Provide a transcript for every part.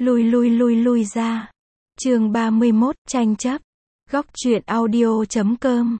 Lui ra. Chương 31, tranh chấp. Góc truyện audio.com.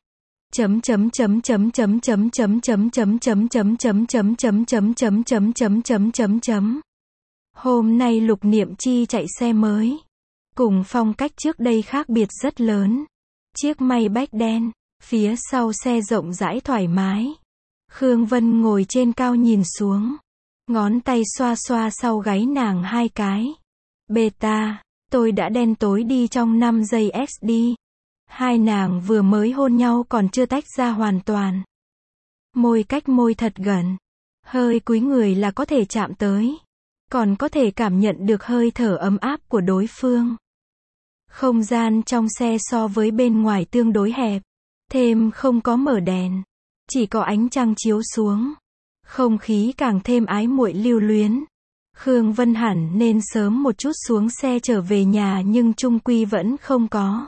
Hôm nay Lục Niệm Chi chạy xe mới, cùng phong cách trước đây khác biệt rất lớn. Chiếc Maybach đen, phía sau xe rộng rãi thoải mái. Khương Vân ngồi trên cao nhìn xuống, ngón tay xoa xoa sau gáy nàng hai cái. Beta, tôi đã đen tối đi trong 5 giây XD. Hai nàng vừa mới hôn nhau còn chưa tách ra hoàn toàn. Môi cách môi thật gần, hơi cúi người là có thể chạm tới, còn có thể cảm nhận được hơi thở ấm áp của đối phương. Không gian trong xe so với bên ngoài tương đối hẹp, thêm không có mở đèn, chỉ có ánh trăng chiếu xuống. Không khí càng thêm ái muội lưu luyến. Khương Vân hẳn nên sớm một chút xuống xe trở về nhà nhưng chung quy vẫn không có.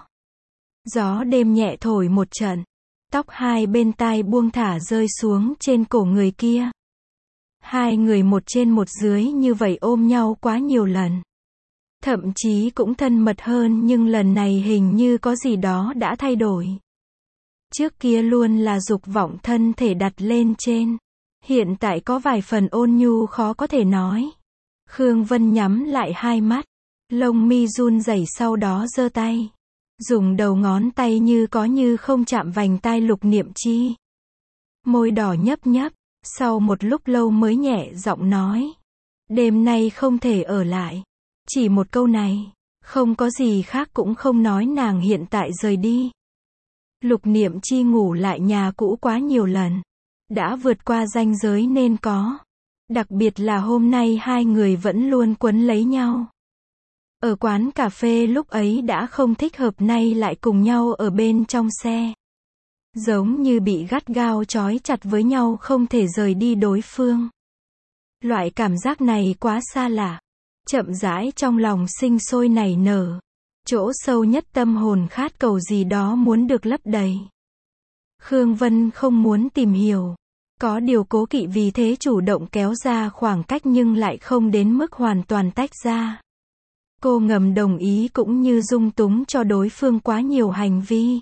Gió đêm nhẹ thổi một trận, tóc hai bên tai buông thả rơi xuống trên cổ người kia. Hai người một trên một dưới như vậy ôm nhau quá nhiều lần. Thậm chí cũng thân mật hơn nhưng lần này hình như có gì đó đã thay đổi. Trước kia luôn là dục vọng thân thể đặt lên trên. Hiện tại có vài phần ôn nhu khó có thể nói. Khương Vân nhắm lại hai mắt, lông mi run rẩy sau đó giơ tay, dùng đầu ngón tay như có như không chạm vành tai Lục Niệm Chi. Môi đỏ nhấp nhấp, sau một lúc lâu mới nhẹ giọng nói. Đêm nay không thể ở lại. Chỉ một câu này, không có gì khác cũng không nói nàng hiện tại rời đi. Lục Niệm Chi ngủ lại nhà cũ quá nhiều lần, đã vượt qua ranh giới nên có. Đặc biệt là hôm nay hai người vẫn luôn quấn lấy nhau. Ở quán cà phê lúc ấy đã không thích hợp, nay lại cùng nhau ở bên trong xe. Giống như bị gắt gao trói chặt với nhau không thể rời đi đối phương. Loại cảm giác này quá xa lạ. Chậm rãi trong lòng sinh sôi nảy nở. Chỗ sâu nhất tâm hồn khát cầu gì đó muốn được lấp đầy. Khương Vân không muốn tìm hiểu. Có điều cố kỵ vì thế chủ động kéo ra khoảng cách nhưng lại không đến mức hoàn toàn tách ra. Cô ngầm đồng ý cũng như dung túng cho đối phương quá nhiều hành vi.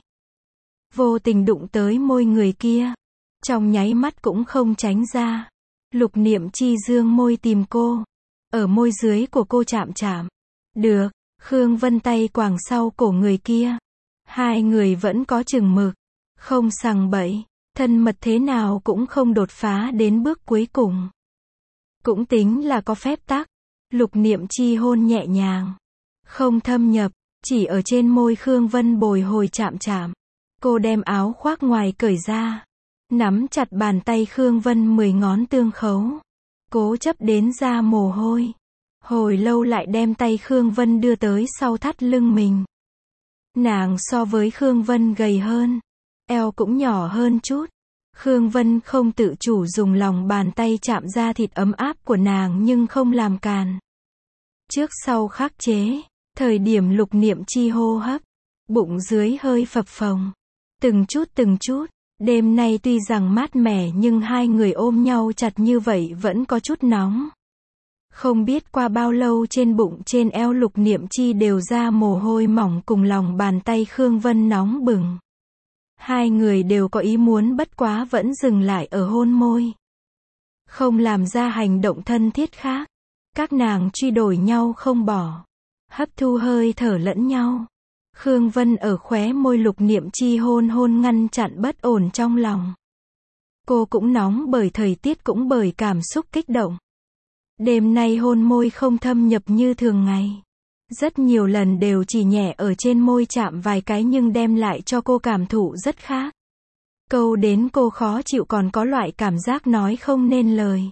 Vô tình đụng tới môi người kia. Trong nháy mắt cũng không tránh ra. Lục Niệm Chi dương môi tìm cô. Ở môi dưới của cô chạm chạm. Được, Khương Vân tay quàng sau cổ người kia. Hai người vẫn có chừng mực. Không sằng bậy. Thân mật thế nào cũng không đột phá đến bước cuối cùng. Cũng tính là có phép tắc. Lục Niệm Chi hôn nhẹ nhàng, không thâm nhập, chỉ ở trên môi Khương Vân bồi hồi chạm chạm. Cô đem áo khoác ngoài cởi ra, nắm chặt bàn tay Khương Vân 10 ngón tương khấu, cố chấp đến ra mồ hôi. Hồi lâu lại đem tay Khương Vân đưa tới sau thắt lưng mình. Nàng so với Khương Vân gầy hơn, eo cũng nhỏ hơn chút. Khương Vân không tự chủ dùng lòng bàn tay chạm ra thịt ấm áp của nàng nhưng không làm càn. Trước sau khắc chế, thời điểm Lục Niệm Chi hô hấp, bụng dưới hơi phập phồng. Từng chút, đêm nay tuy rằng mát mẻ nhưng hai người ôm nhau chặt như vậy vẫn có chút nóng. Không biết qua bao lâu trên bụng trên eo Lục Niệm Chi đều ra mồ hôi mỏng cùng lòng bàn tay Khương Vân nóng bừng. Hai người đều có ý muốn bất quá vẫn dừng lại ở hôn môi. Không làm ra hành động thân thiết khác. Các nàng truy đuổi nhau không bỏ. Hấp thu hơi thở lẫn nhau. Khương Vân ở khóe môi Lục Niệm Chi hôn hôn ngăn chặn bất ổn trong lòng. Cô cũng nóng bởi thời tiết cũng bởi cảm xúc kích động. Đêm nay hôn môi không thâm nhập như thường ngày. Rất nhiều lần đều chỉ nhẹ ở trên môi chạm vài cái nhưng đem lại cho cô cảm thụ rất khác. Câu đến cô khó chịu còn có loại cảm giác nói không nên lời.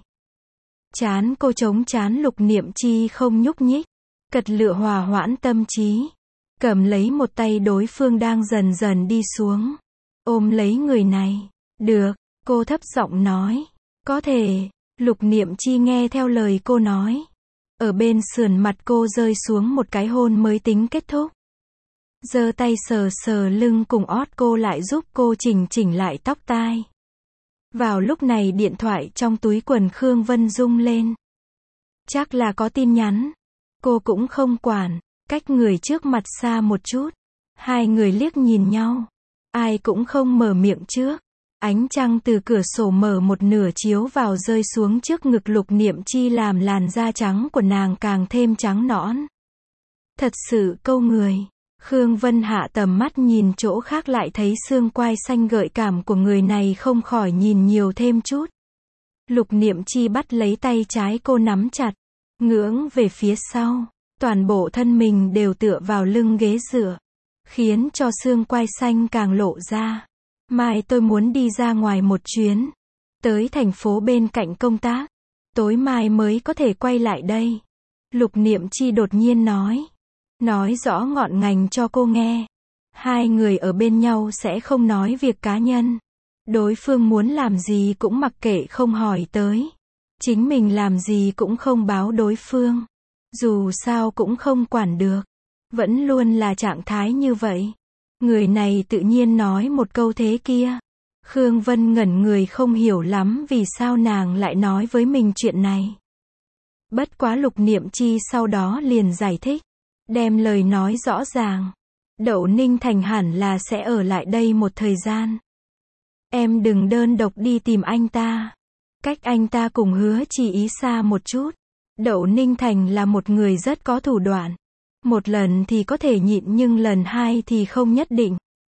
Chán cô chống chán Lục Niệm Chi không nhúc nhích. Cật lựa hòa hoãn tâm trí. Cầm lấy một tay đối phương đang dần dần đi xuống. Ôm lấy người này. Được, cô thấp giọng nói. Có thể. Lục Niệm Chi nghe theo lời cô nói. Ở bên sườn mặt cô rơi xuống một cái hôn mới tính kết thúc. Giơ tay sờ sờ lưng cùng ót cô lại giúp cô chỉnh lại tóc tai. Vào lúc này điện thoại trong túi quần Khương Vân rung lên. Chắc là có tin nhắn. Cô cũng không quản, cách người trước mặt xa một chút. Hai người liếc nhìn nhau. Ai cũng không mở miệng trước. Ánh trăng từ cửa sổ mở một nửa chiếu vào rơi xuống trước ngực Lục Niệm Chi làm làn da trắng của nàng càng thêm trắng nõn. Thật sự câu người. Khương Vân hạ tầm mắt nhìn chỗ khác lại thấy xương quai xanh gợi cảm của người này không khỏi nhìn nhiều thêm chút. Lục Niệm Chi bắt lấy tay trái cô nắm chặt, ngưỡng về phía sau, toàn bộ thân mình đều tựa vào lưng ghế dựa, khiến cho xương quai xanh càng lộ ra. Mai tôi muốn đi ra ngoài một chuyến, tới thành phố bên cạnh công tác, tối mai mới có thể quay lại đây. Lục Niệm Chi đột nhiên nói rõ ngọn ngành cho cô nghe. Hai người ở bên nhau sẽ không nói việc cá nhân. Đối phương muốn làm gì cũng mặc kệ không hỏi tới. Chính mình làm gì cũng không báo đối phương. Dù sao cũng không quản được. Vẫn luôn là trạng thái như vậy. Người này tự nhiên nói một câu thế kia. Khương Vân ngẩn người không hiểu lắm vì sao nàng lại nói với mình chuyện này. Bất quá Lục Niệm Chi sau đó liền giải thích. Đem lời nói rõ ràng. Đậu Ninh Thành hẳn là sẽ ở lại đây một thời gian. Em đừng đơn độc đi tìm anh ta. Cách anh ta cùng Hứa Chỉ Ý xa một chút. Đậu Ninh Thành là một người rất có thủ đoạn. Một lần thì có thể nhịn nhưng lần hai thì không nhất định.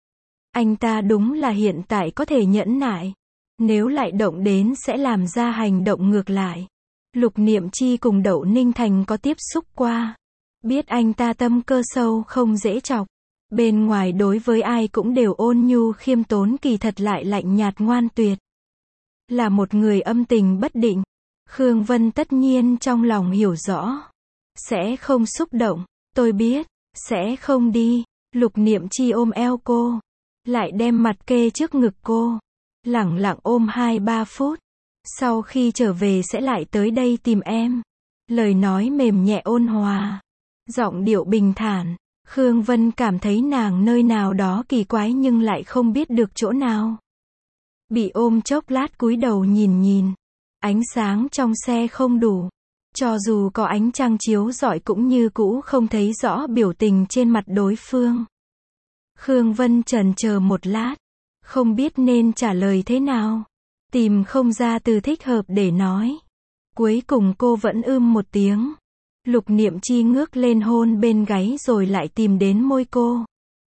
Anh ta đúng là hiện tại có thể nhẫn nại. Nếu lại động đến sẽ làm ra hành động ngược lại. Lục Niệm Chi cùng Đậu Ninh Thành có tiếp xúc qua. Biết anh ta tâm cơ sâu không dễ chọc. Bên ngoài đối với ai cũng đều ôn nhu khiêm tốn, kỳ thật lại lạnh nhạt ngoan tuyệt. Là một người âm tình bất định. Khương Vân tất nhiên trong lòng hiểu rõ. Sẽ không xúc động, tôi biết, sẽ không đi. Lục Niệm Chi ôm eo cô. Lại đem mặt kê trước ngực cô. Lẳng lặng ôm 2-3 phút. Sau khi trở về sẽ lại tới đây tìm em. Lời nói mềm nhẹ ôn hòa. Giọng điệu bình thản. Khương Vân cảm thấy nàng nơi nào đó kỳ quái nhưng lại không biết được chỗ nào. Bị ôm chốc lát cúi đầu nhìn. Ánh sáng trong xe không đủ. Cho dù có ánh trăng chiếu rọi cũng như cũ không thấy rõ biểu tình trên mặt đối phương. Khương Vân chần chờ một lát. Không biết nên trả lời thế nào. Tìm không ra từ thích hợp để nói. Cuối cùng cô vẫn một tiếng. Lục Niệm Chi ngước lên hôn bên gáy rồi lại tìm đến môi cô.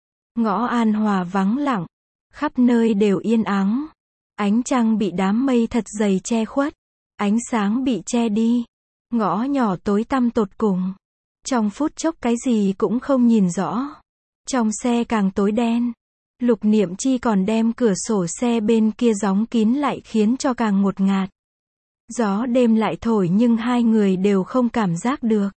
Ngõ An Hòa vắng lặng. Khắp nơi đều yên ắng. Ánh trăng bị đám mây thật dày che khuất. Ánh sáng bị che đi. Ngõ nhỏ tối tăm tột cùng. Trong phút chốc cái gì cũng không nhìn rõ. Trong xe càng tối đen. Lục Niệm Chi còn đem cửa sổ xe bên kia đóng kín lại khiến cho càng ngột ngạt. Gió đêm lại thổi nhưng hai người đều không cảm giác được.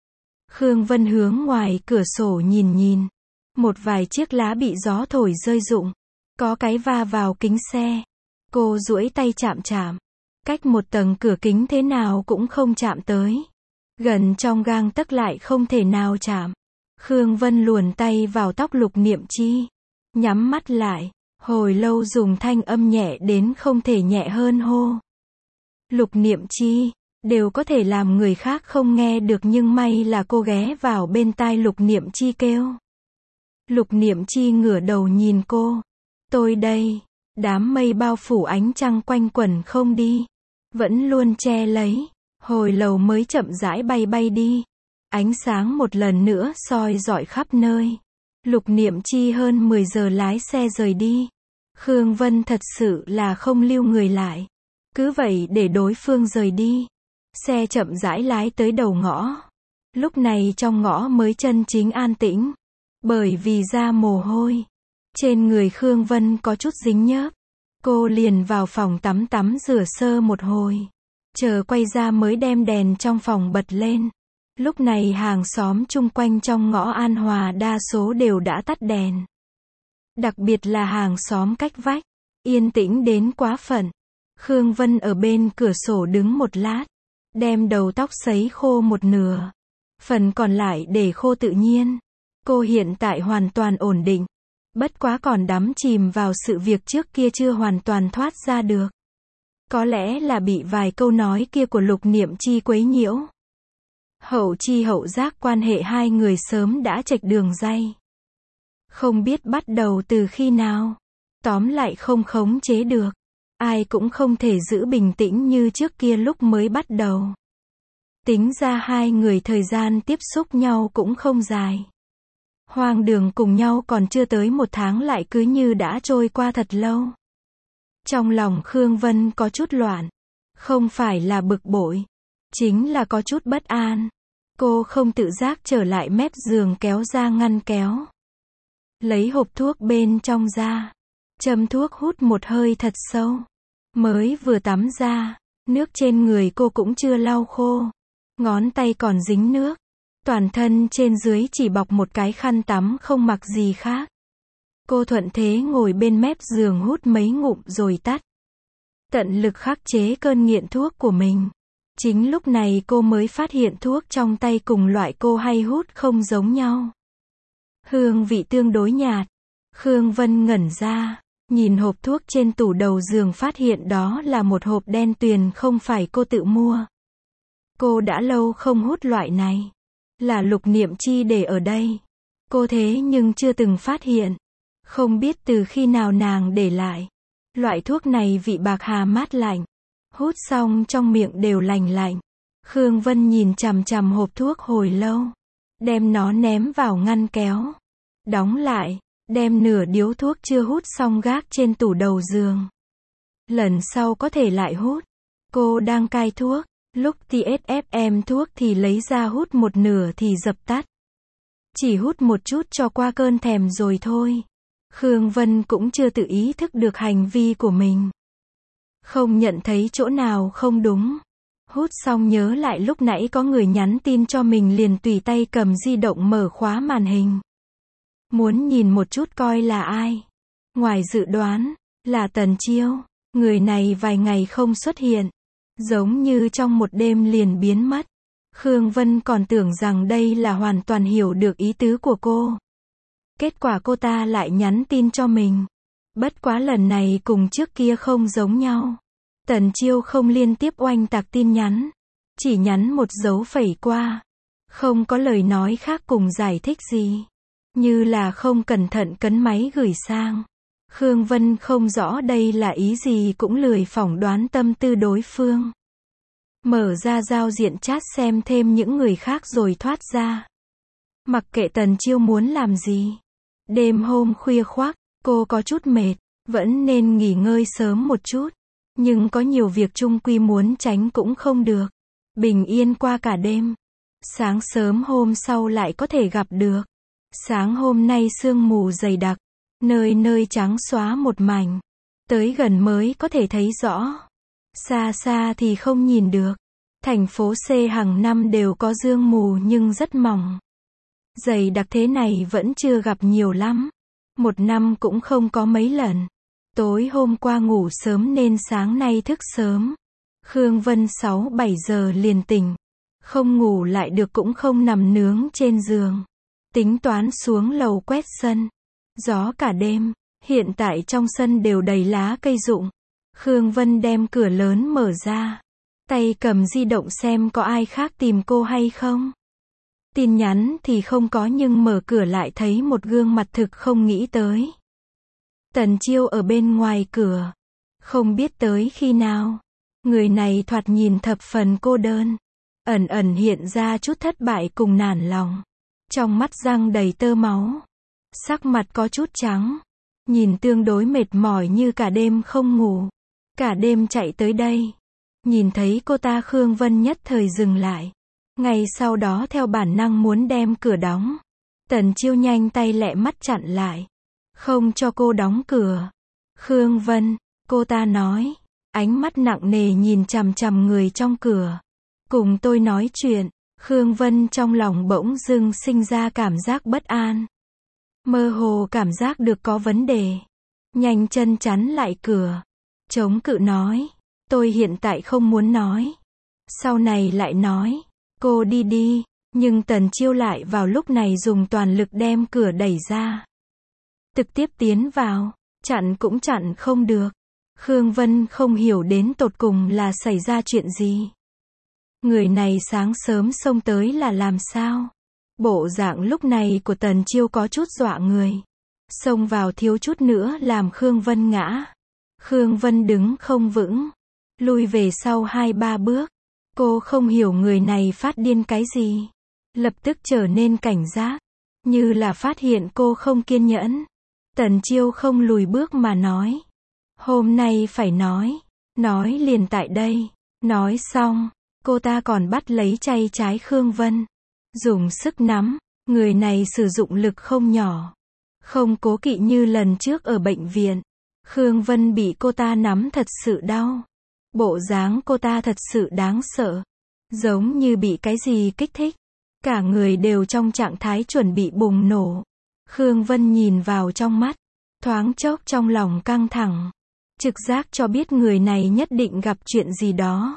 Khương Vân hướng ngoài cửa sổ nhìn. Một vài chiếc lá bị gió thổi rơi rụng. Có cái va vào kính xe. Cô duỗi tay chạm. Cách một tầng cửa kính thế nào cũng không chạm tới. Gần trong gang tấc lại không thể nào chạm. Khương Vân luồn tay vào tóc Lục Niệm Chi. Nhắm mắt lại. Hồi lâu dùng thanh âm nhẹ đến không thể nhẹ hơn hô. Lục Niệm Chi. Đều có thể làm người khác không nghe được nhưng may là cô ghé vào bên tai Lục Niệm Chi kêu. Lục Niệm Chi ngửa đầu nhìn cô. Tôi đây. Đám mây bao phủ ánh trăng quanh quẩn không đi. Vẫn luôn che lấy. Hồi lâu mới chậm rãi bay đi. Ánh sáng một lần nữa soi rọi khắp nơi. Lục Niệm Chi hơn 10 giờ lái xe rời đi. Khương Vân thật sự là không lưu người lại. Cứ vậy để đối phương rời đi. Xe chậm rãi lái tới đầu ngõ. Lúc này trong ngõ mới chân chính an tĩnh. Bởi vì ra mồ hôi. Trên người Khương Vân có chút dính nhớp. Cô liền vào phòng tắm rửa sơ một hồi. Chờ quay ra mới đem đèn trong phòng bật lên. Lúc này hàng xóm chung quanh trong ngõ An Hòa đa số đều đã tắt đèn. Đặc biệt là hàng xóm cách vách. Yên tĩnh đến quá phận. Khương Vân ở bên cửa sổ đứng một lát. Đem đầu tóc sấy khô một nửa. Phần còn lại để khô tự nhiên. Cô hiện tại hoàn toàn ổn định. Bất quá còn đắm chìm vào sự việc trước kia chưa hoàn toàn thoát ra được. Có lẽ là bị vài câu nói kia của Lục Niệm Chi quấy nhiễu. Hậu chi hậu giác quan hệ hai người sớm đã chệch đường ray. Không biết bắt đầu từ khi nào. Tóm lại không khống chế được. Ai cũng không thể giữ bình tĩnh như trước kia lúc mới bắt đầu. Tính ra hai người thời gian tiếp xúc nhau cũng không dài. Hoang đường cùng nhau còn chưa tới 1 tháng lại cứ như đã trôi qua thật lâu. Trong lòng Khương Vân có chút loạn. Không phải là bực bội. Chính là có chút bất an. Cô không tự giác trở lại mép giường kéo ra ngăn kéo. Lấy hộp thuốc bên trong ra. Châm thuốc hút một hơi thật sâu. Mới vừa tắm ra. Nước trên người cô cũng chưa lau khô. Ngón tay còn dính nước. Toàn thân trên dưới chỉ bọc một cái khăn tắm không mặc gì khác. Cô thuận thế ngồi bên mép giường hút mấy ngụm rồi tắt. Tận lực khắc chế cơn nghiện thuốc của mình. Chính lúc này cô mới phát hiện thuốc trong tay cùng loại cô hay hút không giống nhau. Hương vị tương đối nhạt. Khương Vân ngẩn ra, nhìn hộp thuốc trên tủ đầu giường phát hiện đó là một hộp đen tuyền không phải cô tự mua. Cô đã lâu không hút loại này. Là Lục Niệm Chi để ở đây. Cô thế nhưng chưa từng phát hiện. Không biết từ khi nào nàng để lại. Loại thuốc này vị bạc hà mát lạnh. Hút xong trong miệng đều lành lạnh. Khương Vân nhìn chằm chằm hộp thuốc hồi lâu. Đem nó ném vào ngăn kéo. Đóng lại. Đem nửa điếu thuốc chưa hút xong gác trên tủ đầu giường. Lần sau có thể lại hút. Cô đang cai thuốc. Lúc TSFM thuốc thì lấy ra hút một nửa thì dập tắt. Chỉ hút một chút cho qua cơn thèm rồi thôi. Khương Vân cũng chưa tự ý thức được hành vi của mình. Không nhận thấy chỗ nào không đúng. Hút xong nhớ lại lúc nãy có người nhắn tin cho mình liền tùy tay cầm di động mở khóa màn hình. Muốn nhìn một chút coi là ai. Ngoài dự đoán, là Tần Chiêu. Người này vài ngày không xuất hiện. Giống như trong một đêm liền biến mất. Khương Vân còn tưởng rằng đây là hoàn toàn hiểu được ý tứ của cô. Kết quả cô ta lại nhắn tin cho mình. Bất quá lần này cùng trước kia không giống nhau. Tần Chiêu không liên tiếp oanh tạc tin nhắn. Chỉ nhắn một dấu phẩy qua. Không có lời nói khác cùng giải thích gì. Như là không cẩn thận cấn máy gửi sang. Khương Vân không rõ đây là ý gì cũng lười phỏng đoán tâm tư đối phương. Mở ra giao diện chat xem thêm những người khác rồi thoát ra. Mặc kệ Tần Chiêu muốn làm gì. Đêm hôm khuya khoác, cô có chút mệt, vẫn nên nghỉ ngơi sớm một chút. Nhưng có nhiều việc chung quy muốn tránh cũng không được. Bình yên qua cả đêm. Sáng sớm hôm sau lại có thể gặp được. Sáng hôm nay sương mù dày đặc. Nơi nơi trắng xóa một mảnh. Tới gần mới có thể thấy rõ. Xa xa thì không nhìn được. Thành phố C hàng năm đều có sương mù nhưng rất mỏng. Dày đặc thế này vẫn chưa gặp nhiều lắm. Một năm cũng không có mấy lần. Tối hôm qua ngủ sớm nên sáng nay thức sớm. Khương Vân 6-7 giờ liền tỉnh. Không ngủ lại được cũng không nằm nướng trên giường. Tính toán xuống lầu quét sân. Gió cả đêm. Hiện tại trong sân đều đầy lá cây rụng. Khương Vân đem cửa lớn mở ra. Tay cầm di động xem có ai khác tìm cô hay không. Tin nhắn thì không có nhưng mở cửa lại thấy một gương mặt thực không nghĩ tới. Tần Chiêu ở bên ngoài cửa. Không biết tới khi nào. Người này thoạt nhìn thập phần cô đơn. Ẩn ẩn hiện ra chút thất bại cùng nản lòng. Trong mắt răng đầy tơ máu. Sắc mặt có chút trắng. Nhìn tương đối mệt mỏi như cả đêm không ngủ. Cả đêm chạy tới đây. Nhìn thấy cô ta Khương Vân nhất thời dừng lại. Ngay sau đó theo bản năng muốn đem cửa đóng. Tần Chiêu nhanh tay lẹ mắt chặn lại. Không cho cô đóng cửa. Khương Vân, cô ta nói. Ánh mắt nặng nề nhìn chằm chằm người trong cửa. Cùng tôi nói chuyện. Khương Vân trong lòng bỗng dưng sinh ra cảm giác bất an. Mơ hồ cảm giác được có vấn đề. Nhanh chân chắn lại cửa. Chống cự nói. Tôi hiện tại không muốn nói. Sau này lại nói. Cô đi đi. Nhưng Tần Chiêu lại vào lúc này dùng toàn lực đem cửa đẩy ra. Trực tiếp tiến vào. Chặn cũng chặn không được. Khương Vân không hiểu đến tột cùng là xảy ra chuyện gì. Người này sáng sớm xông tới là làm sao? Bộ dạng lúc này của Tần Chiêu có chút dọa người. Xông vào thiếu chút nữa làm Khương Vân ngã. Khương Vân đứng không vững, lui về sau 2-3 bước. Cô không hiểu người này phát điên cái gì. Lập tức trở nên cảnh giác, như là phát hiện cô không kiên nhẫn. Tần Chiêu không lùi bước mà nói. Hôm nay phải nói liền tại đây. Nói xong, cô ta còn bắt lấy tay trái Khương Vân. Dùng sức nắm, người này sử dụng lực không nhỏ. Không cố kỵ như lần trước ở bệnh viện. Khương Vân bị cô ta nắm thật sự đau. Bộ dáng cô ta thật sự đáng sợ. Giống như bị cái gì kích thích. Cả người đều trong trạng thái chuẩn bị bùng nổ. Khương Vân nhìn vào trong mắt. Thoáng chốc trong lòng căng thẳng. Trực giác cho biết người này nhất định gặp chuyện gì đó.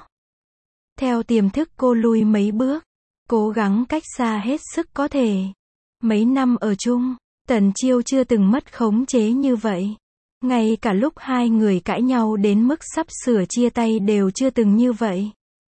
Theo tiềm thức cô lui mấy bước. Cố gắng cách xa hết sức có thể. Mấy năm ở chung, Tần Chiêu chưa từng mất khống chế như vậy. Ngay cả lúc hai người cãi nhau đến mức sắp sửa chia tay đều chưa từng như vậy.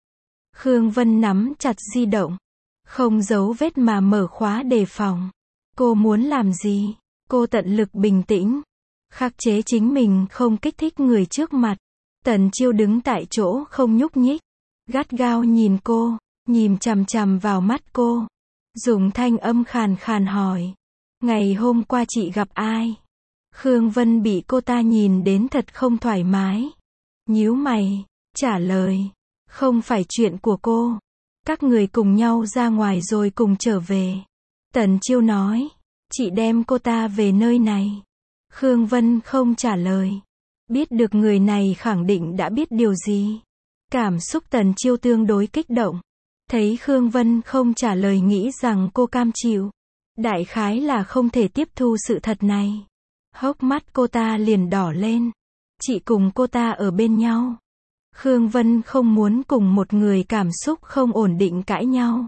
Khương Vân nắm chặt di động. Không giấu vết mà mở khóa đề phòng. Cô muốn làm gì? Cô tận lực bình tĩnh. Khắc chế chính mình không kích thích người trước mặt. Tần Chiêu đứng tại chỗ không nhúc nhích. Gắt gao nhìn cô. Nhìn chằm chằm vào mắt cô. Dùng thanh âm khàn khàn hỏi. Ngày hôm qua chị gặp ai? Khương Vân bị cô ta nhìn đến thật không thoải mái. Nhíu mày, trả lời. Không phải chuyện của cô. Các người cùng nhau ra ngoài rồi cùng trở về. Tần Chiêu nói. Chị đem cô ta về nơi này. Khương Vân không trả lời. Biết được người này khẳng định đã biết điều gì. Cảm xúc Tần Chiêu tương đối kích động. Thấy Khương Vân không trả lời nghĩ rằng cô cam chịu. Đại khái là không thể tiếp thu sự thật này. Hốc mắt cô ta liền đỏ lên. Chị cùng cô ta ở bên nhau. Khương Vân không muốn cùng một người cảm xúc không ổn định cãi nhau.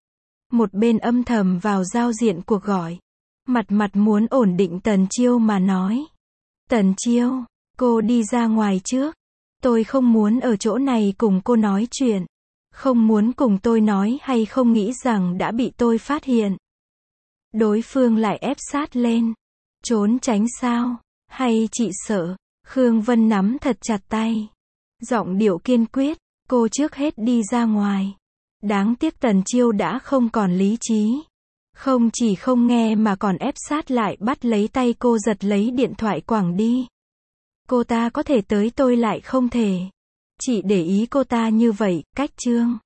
Một bên âm thầm vào giao diện cuộc gọi. Mặt muốn ổn định Tần Chiêu mà nói. Tần Chiêu, cô đi ra ngoài trước. Tôi không muốn ở chỗ này cùng cô nói chuyện. Không muốn cùng tôi nói hay không nghĩ rằng đã bị tôi phát hiện. Đối phương lại ép sát lên. Trốn tránh sao? Hay chị sợ? Khương Vân nắm thật chặt tay. Giọng điệu kiên quyết. Cô trước hết đi ra ngoài. Đáng tiếc Tần Chiêu đã không còn lý trí. Không chỉ không nghe mà còn ép sát lại bắt lấy tay cô giật lấy điện thoại quẳng đi. Cô ta có thể tới tôi lại không thể. Chị để ý cô ta như vậy, cách chương.